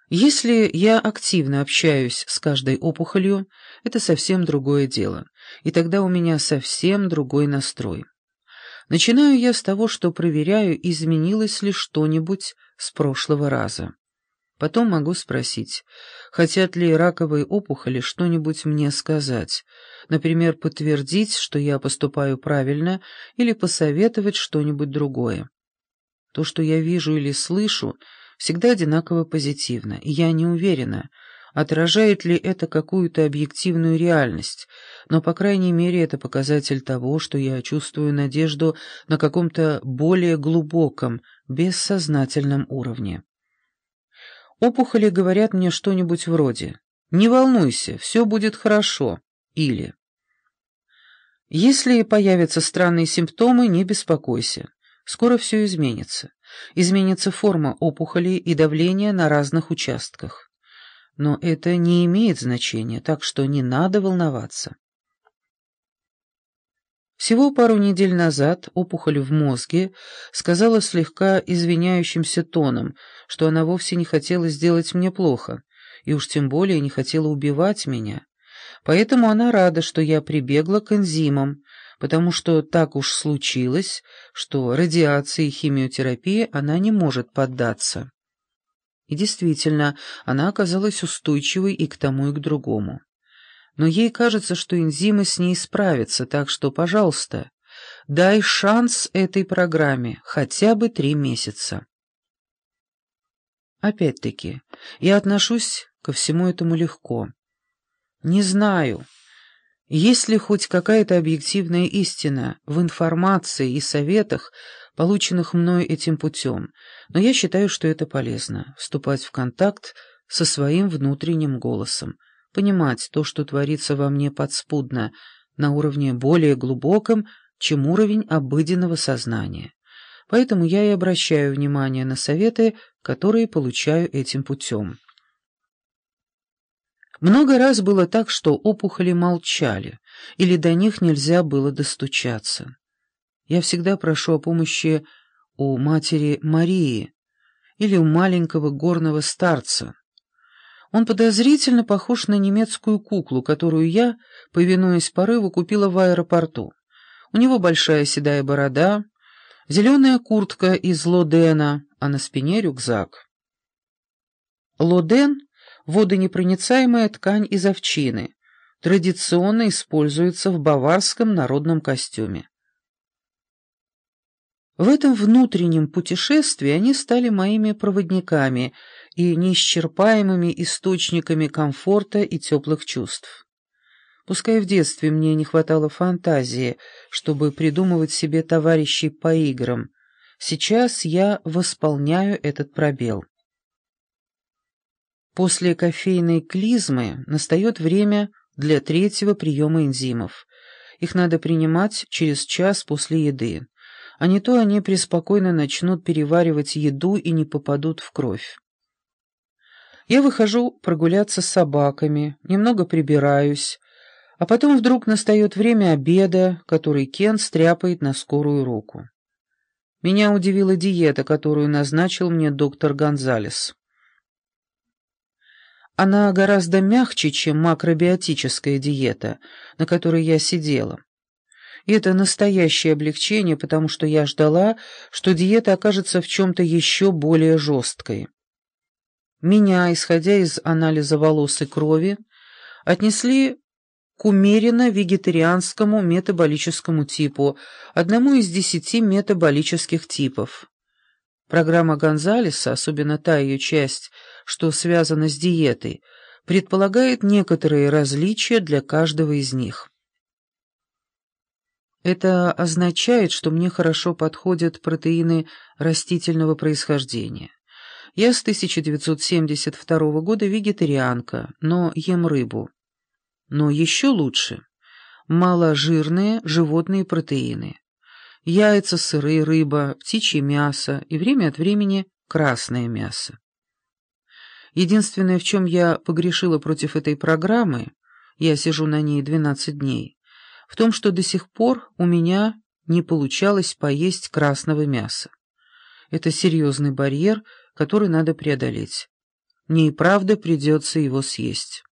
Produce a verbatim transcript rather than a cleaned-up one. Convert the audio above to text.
Если я активно общаюсь с каждой опухолью, это совсем другое дело, и тогда у меня совсем другой настрой. Начинаю я с того, что проверяю, изменилось ли что-нибудь с прошлого раза. Потом могу спросить, хотят ли раковые опухоли что-нибудь мне сказать, например, подтвердить, что я поступаю правильно, или посоветовать что-нибудь другое. То, что я вижу или слышу, всегда одинаково позитивно, и я не уверена, отражает ли это какую-то объективную реальность, но, по крайней мере, это показатель того, что я чувствую надежду на каком-то более глубоком, бессознательном уровне. Опухоли говорят мне что-нибудь вроде «Не волнуйся, все будет хорошо» или «Если появятся странные симптомы, не беспокойся, скоро все изменится. Изменится форма опухоли и давление на разных участках. Но это не имеет значения, так что не надо волноваться». Всего пару недель назад опухоль в мозге сказала слегка извиняющимся тоном, что она вовсе не хотела сделать мне плохо, и уж тем более не хотела убивать меня. Поэтому она рада, что я прибегла к энзимам, потому что так уж случилось, что радиации и химиотерапии она не может поддаться. И действительно, она оказалась устойчивой и к тому, и к другому. Но ей кажется, что энзимы с ней справятся, так что, пожалуйста, дай шанс этой программе, хотя бы три месяца. Опять-таки, я отношусь ко всему этому легко. Не знаю, есть ли хоть какая-то объективная истина в информации и советах, полученных мной этим путем, но я считаю, что это полезно — вступать в контакт со своим внутренним голосом, понимать то, что творится во мне подспудно, на уровне более глубоком, чем уровень обыденного сознания. Поэтому я и обращаю внимание на советы, которые получаю этим путем. Много раз было так, что опухоли молчали, или до них нельзя было достучаться. Я всегда прошу о помощи у матери Марии или у маленького горного старца. Он подозрительно похож на немецкую куклу, которую я, повинуясь порыву, купила в аэропорту. У него большая седая борода, зеленая куртка из лодена, а на спине рюкзак. Лоден — водонепроницаемая ткань из овчины, традиционно используется в баварском народном костюме. В этом внутреннем путешествии они стали моими проводниками и неисчерпаемыми источниками комфорта и теплых чувств. Пускай в детстве мне не хватало фантазии, чтобы придумывать себе товарищей по играм, сейчас я восполняю этот пробел. После кофейной клизмы настает время для третьего приема энзимов. Их надо принимать через час после еды, а не то они преспокойно начнут переваривать еду и не попадут в кровь. Я выхожу прогуляться с собаками, немного прибираюсь, а потом вдруг настает время обеда, который Кен стряпает на скорую руку. Меня удивила диета, которую назначил мне доктор Гонзалес. Она гораздо мягче, чем макробиотическая диета, на которой я сидела. И это настоящее облегчение, потому что я ждала, что диета окажется в чем-то еще более жесткой. Меня, исходя из анализа волос и крови, отнесли к умеренно вегетарианскому метаболическому типу, одному из десяти метаболических типов. Программа Гонзалеса, особенно та ее часть, что связана с диетой, предполагает некоторые различия для каждого из них. Это означает, что мне хорошо подходят протеины растительного происхождения. Я с тысяча девятьсот семьдесят второго года вегетарианка, но ем рыбу. Но еще лучше – маложирные животные протеины. Яйца, сыры, рыба, птичье мясо и время от времени красное мясо. Единственное, в чем я погрешила против этой программы, я сижу на ней двенадцать дней, в том, что до сих пор у меня не получалось поесть красного мяса. Это серьезный барьер, который надо преодолеть. мне и правда придется его съесть.